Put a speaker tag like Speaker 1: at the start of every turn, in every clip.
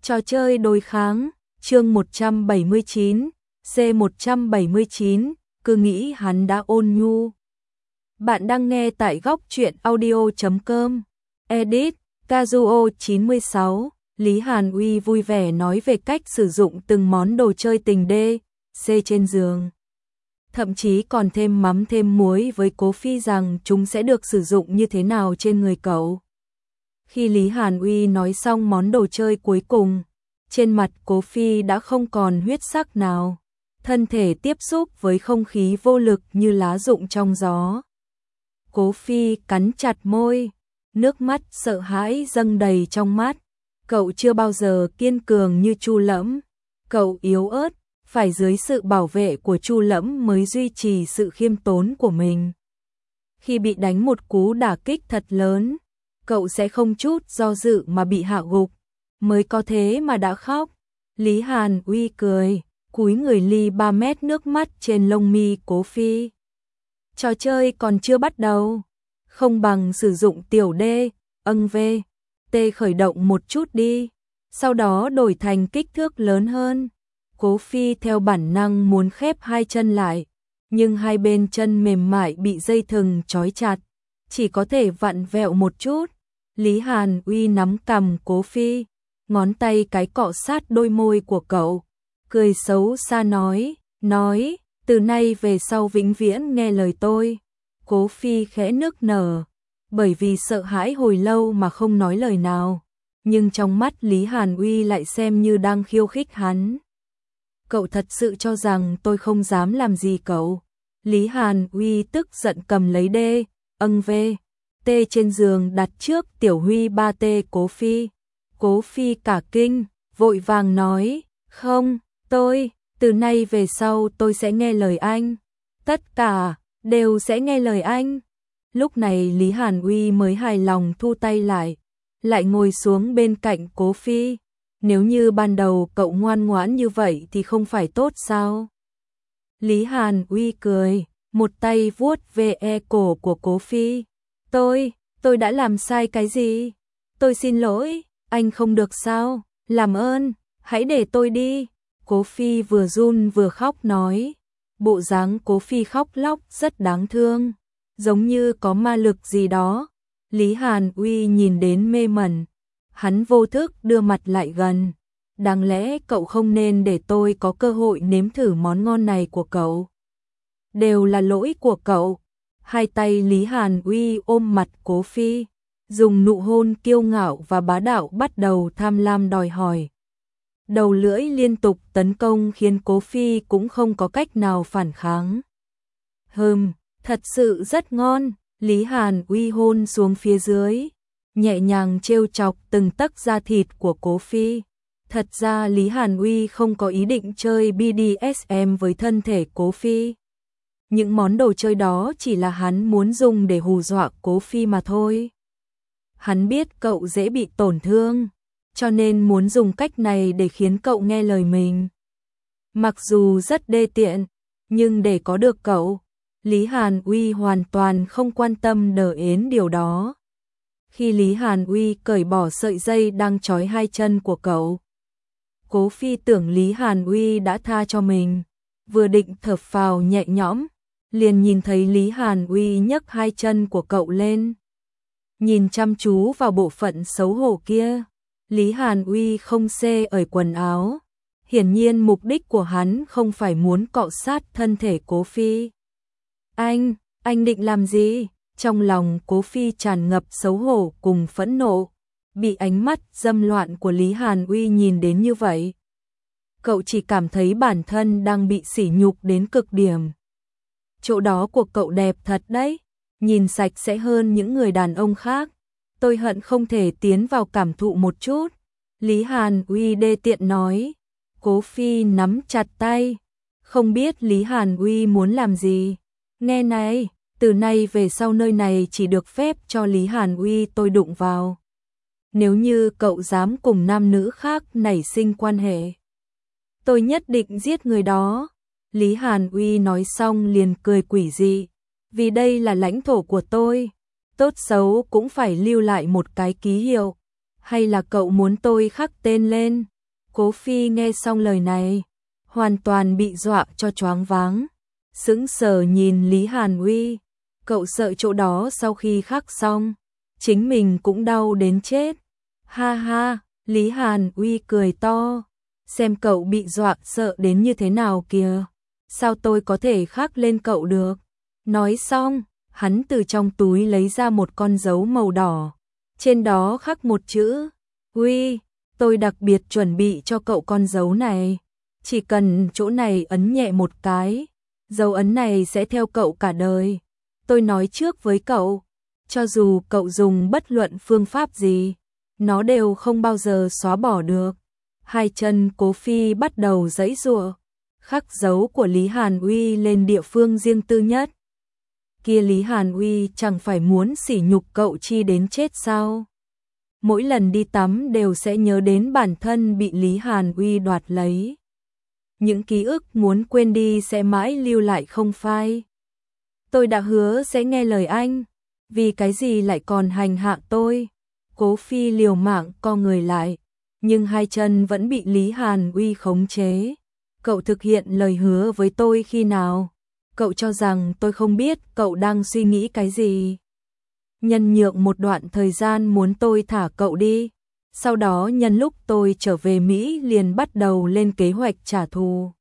Speaker 1: Trò chơi đối kháng, chương 179, C179, cứ nghĩ hắn đã ôn nhu. Bạn đang nghe tại góc truyện audio.com. Edit, Kazuo 96, Lý Hàn Uy vui vẻ nói về cách sử dụng từng món đồ chơi tình đê, C trên giường. Thậm chí còn thêm mắm thêm muối với Cố Phi rằng chúng sẽ được sử dụng như thế nào trên người cậu. Khi Lý Hàn Uy nói xong món đồ chơi cuối cùng, trên mặt Cố Phi đã không còn huyết sắc nào, thân thể tiếp xúc với không khí vô lực như lá rụng trong gió. Cố Phi cắn chặt môi, nước mắt sợ hãi dâng đầy trong mắt. Cậu chưa bao giờ kiên cường như Chu Lẫm, cậu yếu ớt, phải dưới sự bảo vệ của Chu Lẫm mới duy trì sự khiêm tốn của mình. Khi bị đánh một cú đả kích thật lớn, cậu sẽ không chút do dự mà bị hạ gục, mới có thế mà đã khóc. Lý Hàn Uy cười, cúi người ly 3 mét nước mắt trên lông mi Cố Phi. Trò chơi còn chưa bắt đầu, không bằng sử dụng tiểu D, V, T khởi động một chút đi, sau đó đổi thành kích thước lớn hơn. Cố Phi theo bản năng muốn khép hai chân lại, nhưng hai bên chân mềm mại bị dây thừng trói chặt, chỉ có thể vặn vẹo một chút. Lý Hàn Uy nắm cằm Cố Phi, ngón tay cái cọ sát đôi môi của cậu, cười xấu xa nói, từ nay về sau vĩnh viễn nghe lời tôi. Cố Phi khẽ nức nở, bởi vì sợ hãi hồi lâu mà không nói lời nào, nhưng trong mắt Lý Hàn Uy lại xem như đang khiêu khích hắn. Cậu thật sự cho rằng tôi không dám làm gì cậu? Lý Hàn Uy tức giận cầm lấy D, V, T trên giường đặt trước tiểu Huy 3T Cố Phi. Cố Phi cả kinh, vội vàng nói, không, từ nay về sau tôi sẽ nghe lời anh. Tất cả, đều sẽ nghe lời anh. Lúc này Lý Hàn Uy mới hài lòng thu tay lại ngồi xuống bên cạnh Cố Phi. Nếu như ban đầu cậu ngoan ngoãn như vậy thì không phải tốt sao? Lý Hàn Uy cười, một tay vuốt ve cổ của Cố Phi. Tôi đã làm sai cái gì? Tôi xin lỗi, anh không được sao? Làm ơn, hãy để tôi đi. Cố Phi vừa run vừa khóc nói. Bộ dáng Cố Phi khóc lóc rất đáng thương, giống như có ma lực gì đó. Lý Hàn Uy nhìn đến mê mẩn, hắn vô thức đưa mặt lại gần. Đáng lẽ cậu không nên để tôi có cơ hội nếm thử món ngon này của cậu. Đều là lỗi của cậu. Hai tay Lý Hàn Uy ôm mặt Cố Phi, dùng nụ hôn kiêu ngạo và bá đạo bắt đầu tham lam đòi hỏi. Đầu lưỡi liên tục tấn công khiến Cố Phi cũng không có cách nào phản kháng. Thật sự rất ngon. Lý Hàn Uy hôn xuống phía dưới, nhẹ nhàng trêu chọc từng tấc da thịt của Cố Phi. Thật ra Lý Hàn Uy không có ý định chơi BDSM với thân thể Cố Phi. Những món đồ chơi đó chỉ là hắn muốn dùng để hù dọa Cố Phi mà thôi. Hắn biết cậu dễ bị tổn thương, cho nên muốn dùng cách này để khiến cậu nghe lời mình. Mặc dù rất đê tiện, nhưng để có được cậu, Lý Hàn Uy hoàn toàn không quan tâm đến điều đó. Khi Lý Hàn Uy cởi bỏ sợi dây đang trói hai chân của cậu, Cố Phi tưởng Lý Hàn Uy đã tha cho mình, vừa định thở phào nhẹ nhõm, liền nhìn thấy Lý Hàn Uy nhấc hai chân của cậu lên. Nhìn chăm chú vào bộ phận xấu hổ kia, Lý Hàn Uy không xê ởi quần áo. Hiển nhiên mục đích của hắn không phải muốn cọ sát thân thể Cố Phi. Anh định làm gì? Trong lòng Cố Phi tràn ngập xấu hổ cùng phẫn nộ, bị ánh mắt dâm loạn của Lý Hàn Uy nhìn đến như vậy. Cậu chỉ cảm thấy bản thân đang bị sỉ nhục đến cực điểm. Chỗ đó của cậu đẹp thật đấy, nhìn sạch sẽ hơn những người đàn ông khác. Tôi hận không thể tiến vào cảm thụ một chút. Lý Hàn Uy đê tiện nói. Cố Phi nắm chặt tay, không biết Lý Hàn Uy muốn làm gì. Nghe này, từ nay về sau nơi này chỉ được phép cho Lý Hàn Uy tôi đụng vào. Nếu như cậu dám cùng nam nữ khác nảy sinh quan hệ, tôi nhất định giết người đó. Lý Hàn Uy nói xong liền cười quỷ dị. Vì đây là lãnh thổ của tôi, tốt xấu cũng phải lưu lại một cái ký hiệu. Hay là cậu muốn tôi khắc tên lên? Cố Phi nghe xong lời này, hoàn toàn bị dọa cho choáng váng, sững sờ nhìn Lý Hàn Uy. Cậu sợ chỗ đó sau khi khắc xong, chính mình cũng đau đến chết. Ha ha, Lý Hàn Uy cười to, xem cậu bị dọa sợ đến như thế nào kìa. Sao tôi có thể khắc lên cậu được? Nói xong, hắn từ trong túi lấy ra một con dấu màu đỏ, trên đó khắc một chữ Uy. Tôi đặc biệt chuẩn bị cho cậu con dấu này, chỉ cần chỗ này ấn nhẹ một cái, dấu ấn này sẽ theo cậu cả đời. Tôi nói trước với cậu, cho dù cậu dùng bất luận phương pháp gì, nó đều không bao giờ xóa bỏ được. Hai chân Cố Phi bắt đầu giãy giụa, khắc dấu của Lý Hàn Uy lên địa phương riêng tư nhất. Kia Lý Hàn Uy chẳng phải muốn sỉ nhục cậu chi đến chết sao? Mỗi lần đi tắm đều sẽ nhớ đến bản thân bị Lý Hàn Uy đoạt lấy. Những ký ức muốn quên đi sẽ mãi lưu lại không phai. Tôi đã hứa sẽ nghe lời anh, vì cái gì lại còn hành hạ tôi? Cố Phi liều mạng co người lại, nhưng hai chân vẫn bị Lý Hàn Uy khống chế. Cậu thực hiện lời hứa với tôi khi nào? Cậu cho rằng tôi không biết cậu đang suy nghĩ cái gì? Nhân nhượng một đoạn thời gian muốn tôi thả cậu đi, sau đó nhân lúc tôi trở về Mỹ liền bắt đầu lên kế hoạch trả thù.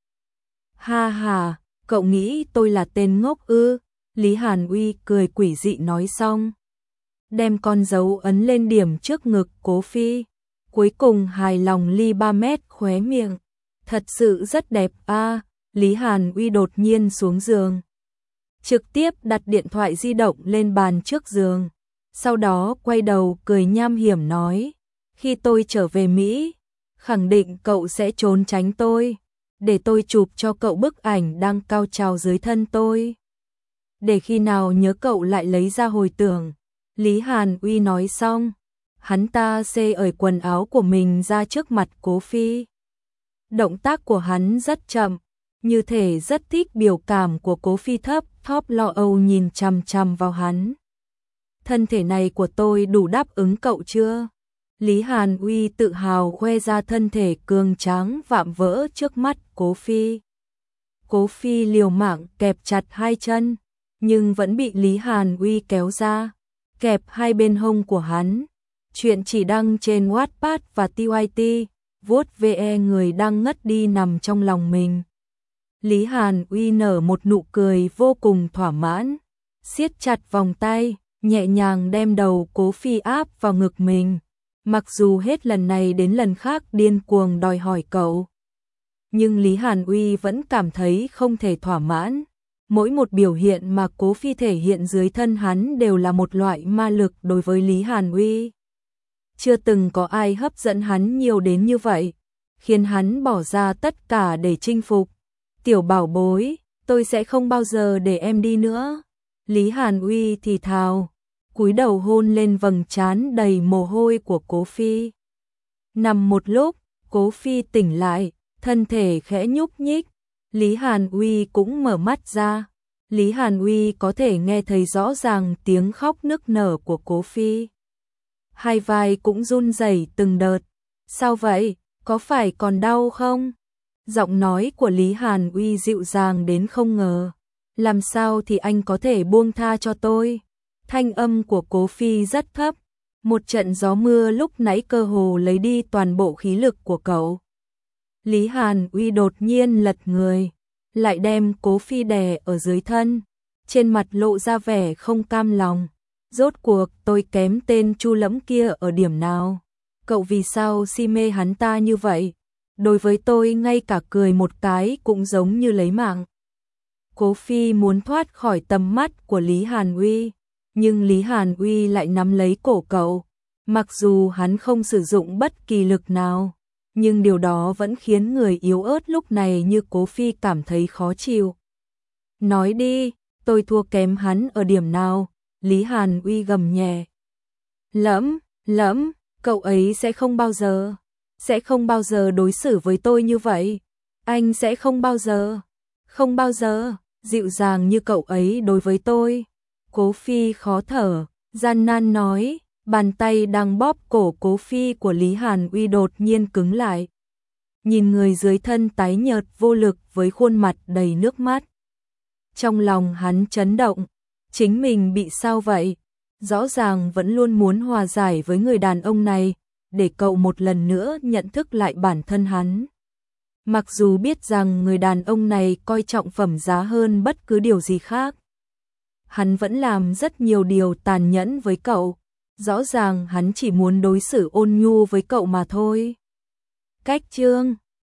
Speaker 1: Ha ha, cậu nghĩ tôi là tên ngốc ư? Lý Hàn Uy cười quỷ dị nói xong, đem con dấu ấn lên điểm trước ngực Cố Phi, cuối cùng hài lòng ly 3 mét khóe miệng. Thật sự rất đẹp a. Lý Hàn Uy đột nhiên xuống giường, trực tiếp đặt điện thoại di động lên bàn trước giường, sau đó quay đầu cười nham hiểm nói, khi tôi trở về Mỹ, khẳng định cậu sẽ trốn tránh tôi, để tôi chụp cho cậu bức ảnh đang cao trào dưới thân tôi. Để khi nào nhớ cậu lại lấy ra hồi tưởng. Lý Hàn Uy nói xong, hắn ta xê ởi quần áo của mình ra trước mặt Cố Phi. Động tác của hắn rất chậm, như thể rất thích biểu cảm của Cố Phi thấp thóp lo âu nhìn chằm chằm vào hắn. Thân thể này của tôi đủ đáp ứng cậu chưa? Lý Hàn Uy tự hào khoe ra thân thể cường tráng vạm vỡ trước mắt Cố Phi. Cố Phi liều mạng kẹp chặt hai chân, nhưng vẫn bị Lý Hàn Uy kéo ra, kẹp hai bên hông của hắn. Chuyện chỉ đăng trên Wattpad và TYT, vuốt ve người đang ngất đi nằm trong lòng mình. Lý Hàn Uy nở một nụ cười vô cùng thỏa mãn, siết chặt vòng tay, nhẹ nhàng đem đầu Cố Phi áp vào ngực mình. Mặc dù hết lần này đến lần khác điên cuồng đòi hỏi cậu, nhưng Lý Hàn Uy vẫn cảm thấy không thể thỏa mãn. Mỗi một biểu hiện mà Cố Phi thể hiện dưới thân hắn đều là một loại ma lực đối với Lý Hàn Uy. Chưa từng có ai hấp dẫn hắn nhiều đến như vậy, khiến hắn bỏ ra tất cả để chinh phục. Tiểu bảo bối, tôi sẽ không bao giờ để em đi nữa. Lý Hàn Uy thì thào, cúi đầu hôn lên vầng trán đầy mồ hôi của Cố Phi. Nằm một lúc, Cố Phi tỉnh lại, thân thể khẽ nhúc nhích. Lý Hàn Uy cũng mở mắt ra. Lý Hàn Uy có thể nghe thấy rõ ràng tiếng khóc nức nở của Cố Phi. Hai vai cũng run rẩy từng đợt. Sao vậy? Có phải còn đau không? Giọng nói của Lý Hàn Uy dịu dàng đến không ngờ. Làm sao thì anh có thể buông tha cho tôi? Thanh âm của Cố Phi rất thấp. Một trận gió mưa lúc nãy cơ hồ lấy đi toàn bộ khí lực của cậu. Lý Hàn Uy đột nhiên lật người, lại đem Cố Phi đè ở dưới thân, trên mặt lộ ra vẻ không cam lòng. Rốt cuộc tôi kém tên Chu Lẫm kia ở điểm nào? Cậu vì sao si mê hắn ta như vậy? Đối với tôi ngay cả cười một cái cũng giống như lấy mạng. Cố Phi muốn thoát khỏi tầm mắt của Lý Hàn Uy, nhưng Lý Hàn Uy lại nắm lấy cổ cậu. Mặc dù hắn không sử dụng bất kỳ lực nào, nhưng điều đó vẫn khiến người yếu ớt lúc này như Cố Phi cảm thấy khó chịu. Nói đi, tôi thua kém hắn ở điểm nào? Lý Hàn Uy gầm nhẹ. Lẫm, cậu ấy sẽ không bao giờ đối xử với tôi như vậy. Anh sẽ không bao giờ, dịu dàng như cậu ấy đối với tôi. Cố Phi khó thở, gian nan nói, bàn tay đang bóp cổ Cố Phi của Lý Hàn Uy đột nhiên cứng lại. nhìn người dưới thân tái nhợt vô lực với khuôn mặt đầy nước mắt. Trong lòng hắn chấn động, chính mình bị sao vậy? Rõ ràng vẫn luôn muốn hòa giải với người đàn ông này, để cậu một lần nữa nhận thức lại bản thân hắn. Mặc dù biết rằng người đàn ông này coi trọng phẩm giá hơn bất cứ điều gì khác. Hắn vẫn làm rất nhiều điều tàn nhẫn với cậu. Rõ ràng hắn chỉ muốn đối xử ôn nhu với cậu mà thôi. Cách chương